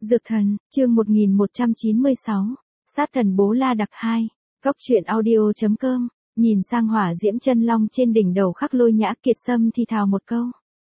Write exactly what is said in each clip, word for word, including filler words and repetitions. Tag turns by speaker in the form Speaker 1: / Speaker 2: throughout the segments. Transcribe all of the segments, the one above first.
Speaker 1: Dược thần, chương một nghìn một trăm chín mươi sáu, sát thần Bố La Đặc hai, góc truyện audio.com, nhìn sang hỏa diễm chân long trên đỉnh đầu Khắc Lôi Nhã, Kiệt Sâm thì thào một câu.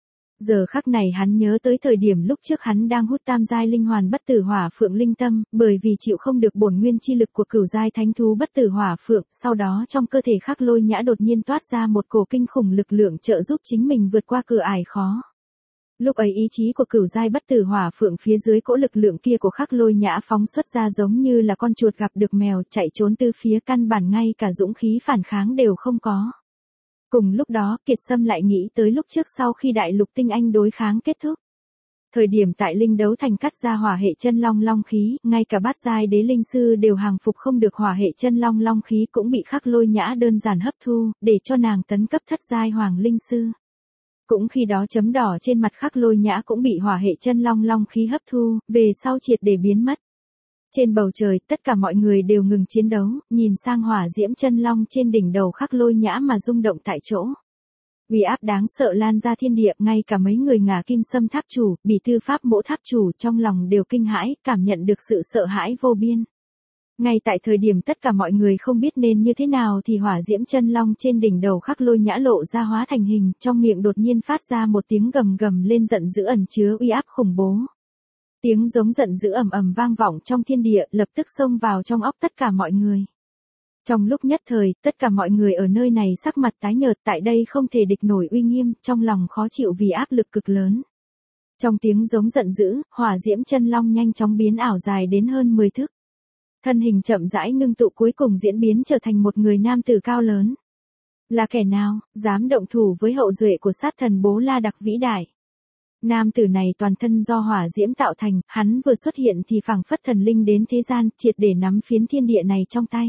Speaker 1: Giờ khắc này hắn nhớ tới thời điểm lúc trước hắn đang hút tam giai linh hoàn bất tử hỏa phượng linh tâm, bởi vì chịu không được bổn nguyên chi lực của cửu giai thánh thú bất tử hỏa phượng, sau đó trong cơ thể Khắc Lôi Nhã đột nhiên toát ra một cổ kinh khủng lực lượng trợ giúp chính mình vượt qua cửa ải khó. Lúc ấy ý chí của cửu giai bất tử hỏa phượng phía dưới cỗ lực lượng kia của Khắc Lôi Nhã phóng xuất ra giống như là con chuột gặp được mèo, chạy trốn từ phía, căn bản ngay cả dũng khí phản kháng đều không có. Cùng lúc đó, Kiệt Sâm lại nghĩ tới lúc trước sau khi đại lục tinh anh đối kháng kết thúc. Thời điểm tại linh đấu thành cắt ra hỏa hệ chân long long khí, ngay cả bát giai đế linh sư đều hàng phục không được hỏa hệ chân long long khí cũng bị Khắc Lôi Nhã đơn giản hấp thu, để cho nàng tấn cấp thất giai hoàng linh sư. Cũng khi đó chấm đỏ trên mặt Khắc Lôi Nhã cũng bị hỏa hệ chân long long khí hấp thu, về sau triệt để biến mất. Trên bầu trời, tất cả mọi người đều ngừng chiến đấu, nhìn sang hỏa diễm chân long trên đỉnh đầu Khắc Lôi Nhã mà rung động tại chỗ. Uy áp đáng sợ lan ra thiên địa, ngay cả mấy người Ngà Kim Sâm tháp chủ, Bỉ Tư Pháp Mỗ tháp chủ trong lòng đều kinh hãi, cảm nhận được sự sợ hãi vô biên. Ngay tại thời điểm tất cả mọi người không biết nên như thế nào thì hỏa diễm chân long trên đỉnh đầu Khắc Lôi Nhã lộ ra hóa thành hình, trong miệng đột nhiên phát ra một tiếng gầm gầm lên giận dữ ẩn chứa uy áp khủng bố. Tiếng giống giận dữ ầm ầm vang vọng trong thiên địa, lập tức xông vào trong óc tất cả mọi người. Trong lúc nhất thời, tất cả mọi người ở nơi này sắc mặt tái nhợt, tại đây không thể địch nổi uy nghiêm, trong lòng khó chịu vì áp lực cực lớn. Trong tiếng giống giận dữ, hỏa diễm chân long nhanh chóng biến ảo dài đến hơn mười thước. Thân hình chậm rãi ngưng tụ cuối cùng diễn biến trở thành một người nam tử cao lớn. Là kẻ nào, dám động thủ với hậu duệ của sát thần Bố La Đặc vĩ đại? Nam tử này toàn thân do hỏa diễm tạo thành, hắn vừa xuất hiện thì phảng phất thần linh đến thế gian, triệt để nắm phiến thiên địa này trong tay.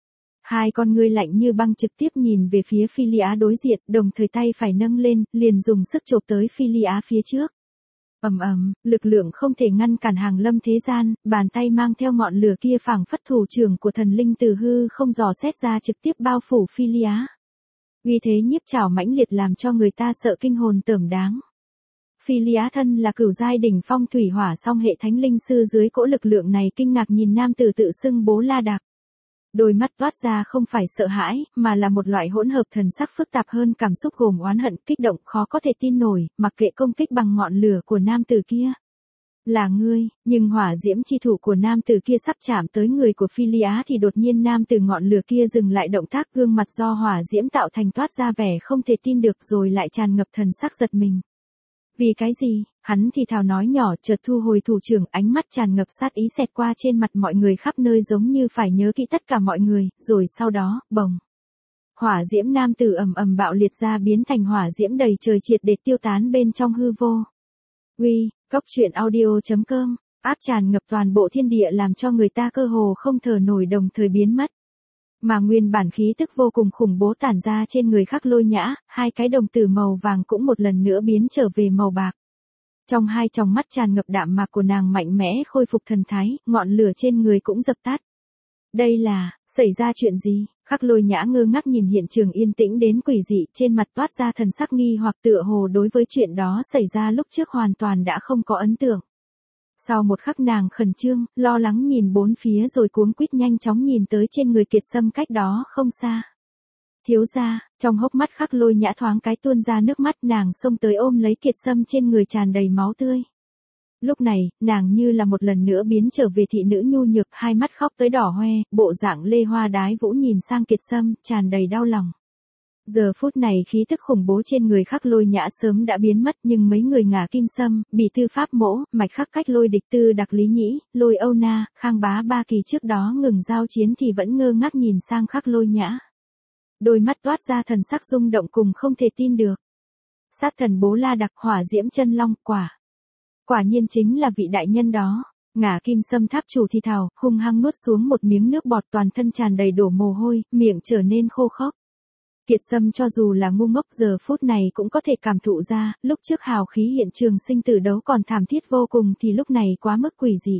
Speaker 1: Hai con ngươi lạnh như băng trực tiếp nhìn về phía Phi Ly Á đối diện, đồng thời tay phải nâng lên, liền dùng sức chộp tới Phi Ly Á phía trước. Ầm ầm, lực lượng không thể ngăn cản hàng lâm thế gian, bàn tay mang theo ngọn lửa kia phảng phất thủ trưởng của thần linh từ hư không dò xét ra trực tiếp bao phủ Phi Ly Á. Uy thế nhiếp chảo mãnh liệt làm cho người ta sợ kinh hồn tởm đáng. Phi Ly Á thân là cửu giai đỉnh phong thủy hỏa song hệ thánh linh sư, dưới cỗ lực lượng này kinh ngạc nhìn nam tử tự xưng Bố La Đặc. Đôi mắt toát ra không phải sợ hãi, mà là một loại hỗn hợp thần sắc phức tạp hơn cảm xúc gồm oán hận, kích động, khó có thể tin nổi, mặc kệ công kích bằng ngọn lửa của nam tử kia. Là ngươi, nhưng hỏa diễm chi thủ của nam tử kia sắp chạm tới người của Phi Ly Á thì đột nhiên nam tử ngọn lửa kia dừng lại động tác, gương mặt do hỏa diễm tạo thành toát ra vẻ không thể tin được rồi lại tràn ngập thần sắc giật mình. Vì cái gì? Hắn thì thào nói nhỏ, chợt thu hồi thủ trưởng, ánh mắt tràn ngập sát ý xẹt qua trên mặt mọi người khắp nơi giống như phải nhớ kỹ tất cả mọi người, rồi sau đó, bồng. Hỏa diễm nam tử ầm ầm bạo liệt ra biến thành hỏa diễm đầy trời triệt để tiêu tán bên trong hư vô. Uy, góc truyện audio.com, áp tràn ngập toàn bộ thiên địa làm cho người ta cơ hồ không thở nổi đồng thời biến mất. Mà nguyên bản khí tức vô cùng khủng bố tản ra trên người Khắc Lôi Nhã, hai cái đồng tử màu vàng cũng một lần nữa biến trở về màu bạc. Trong hai tròng mắt tràn ngập đạm mạc của nàng mạnh mẽ khôi phục thần thái, ngọn lửa trên người cũng dập tắt. Đây là, xảy ra chuyện gì? Khắc Lôi Nhã ngơ ngác nhìn hiện trường yên tĩnh đến quỷ dị, trên mặt toát ra thần sắc nghi hoặc, tựa hồ đối với chuyện đó xảy ra lúc trước hoàn toàn đã không có ấn tượng. Sau một khắc nàng khẩn trương, lo lắng nhìn bốn phía rồi cuống quýt nhanh chóng nhìn tới trên người Kiệt Sâm cách đó không xa. Thiếu gia, trong hốc mắt Khắc Lôi Nhã thoáng cái tuôn ra nước mắt, nàng xông tới ôm lấy Kiệt Sâm trên người tràn đầy máu tươi. Lúc này, nàng như là một lần nữa biến trở về thị nữ nhu nhược, hai mắt khóc tới đỏ hoe, bộ dạng lê hoa đái vũ nhìn sang Kiệt Sâm, tràn đầy đau lòng. Giờ phút này khí tức khủng bố trên người Khắc Lôi Nhã sớm đã biến mất, nhưng mấy người Ngà Kim Sâm, Bỉ Tư Pháp Mỗ, Mạch Khắc Cách Lôi Địch Tư Đặc Lý Nhĩ, Lôi Âu Na, Khang Bá ba kỳ trước đó ngừng giao chiến thì vẫn ngơ ngác nhìn sang Khắc Lôi Nhã. Đôi mắt toát ra thần sắc rung động cùng không thể tin được. Sát thần Bố La Đặc, hỏa diễm chân long, quả. Quả nhiên chính là vị đại nhân đó. Ngà Kim Sâm tháp chủ thì thào, hung hăng nuốt xuống một miếng nước bọt, toàn thân tràn đầy đổ mồ hôi, miệng trở nên khô khốc. Kiệt Sâm cho dù là ngu ngốc giờ phút này cũng có thể cảm thụ ra, lúc trước hào khí hiện trường sinh tử đấu còn thảm thiết vô cùng thì lúc này quá mức quỷ dị.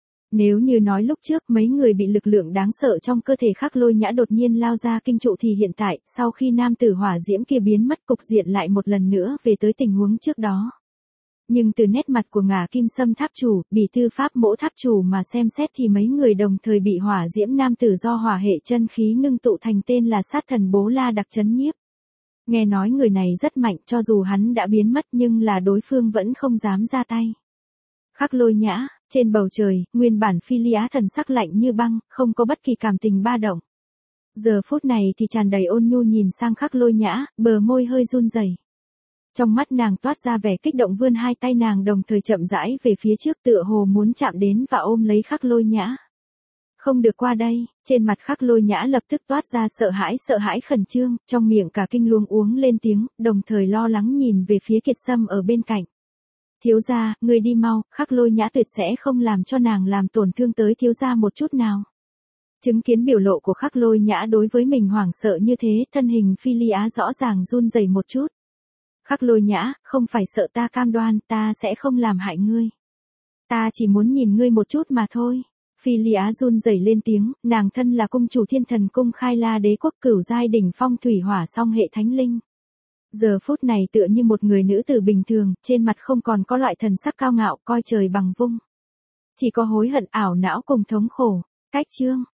Speaker 1: Nếu như nói lúc trước mấy người bị lực lượng đáng sợ trong cơ thể Khắc Lôi Nhã đột nhiên lao ra kinh trụ thì hiện tại, sau khi nam tử hỏa diễm kia biến mất, cục diện lại một lần nữa về tới tình huống trước đó. Nhưng từ nét mặt của Ngả Kim Sâm tháp chủ, Bỉ Tư Pháp Mỗ tháp chủ mà xem xét thì mấy người đồng thời bị hỏa diễm nam tử do hỏa hệ chân khí ngưng tụ thành tên là sát thần Bố La Đặc chấn nhiếp. Nghe nói người này rất mạnh, cho dù hắn đã biến mất nhưng là đối phương vẫn không dám ra tay. Khắc Lôi Nhã, trên bầu trời, nguyên bản Phi Ly Á thần sắc lạnh như băng, không có bất kỳ cảm tình ba động. Giờ phút này thì tràn đầy ôn nhu nhìn sang Khắc Lôi Nhã, bờ môi hơi run rẩy. Trong mắt nàng toát ra vẻ kích động, vươn hai tay nàng đồng thời chậm rãi về phía trước, tựa hồ muốn chạm đến và ôm lấy Khắc Lôi Nhã. Không được qua đây, trên mặt Khắc Lôi Nhã lập tức toát ra sợ hãi sợ hãi khẩn trương, trong miệng cả kinh luống uống lên tiếng, đồng thời lo lắng nhìn về phía Kiệt Sâm ở bên cạnh. Thiếu gia, người đi mau, Khắc Lôi Nhã tuyệt sẽ không làm cho nàng làm tổn thương tới thiếu gia một chút nào. Chứng kiến biểu lộ của Khắc Lôi Nhã đối với mình hoảng sợ như thế, thân hình Phi Ly Á rõ ràng run rẩy một chút. Khắc Lôi Nhã, không phải sợ, ta cam đoan, ta sẽ không làm hại ngươi. Ta chỉ muốn nhìn ngươi một chút mà thôi. Phi Ly Á run rẩy lên tiếng, nàng thân là cung chủ Thiên Thần Cung Khai La Đế quốc cửu giai đỉnh phong thủy hỏa song hệ thánh linh. Giờ phút này tựa như một người nữ tử bình thường, trên mặt không còn có loại thần sắc cao ngạo coi trời bằng vung. Chỉ có hối hận ảo não cùng thống khổ. Cách chương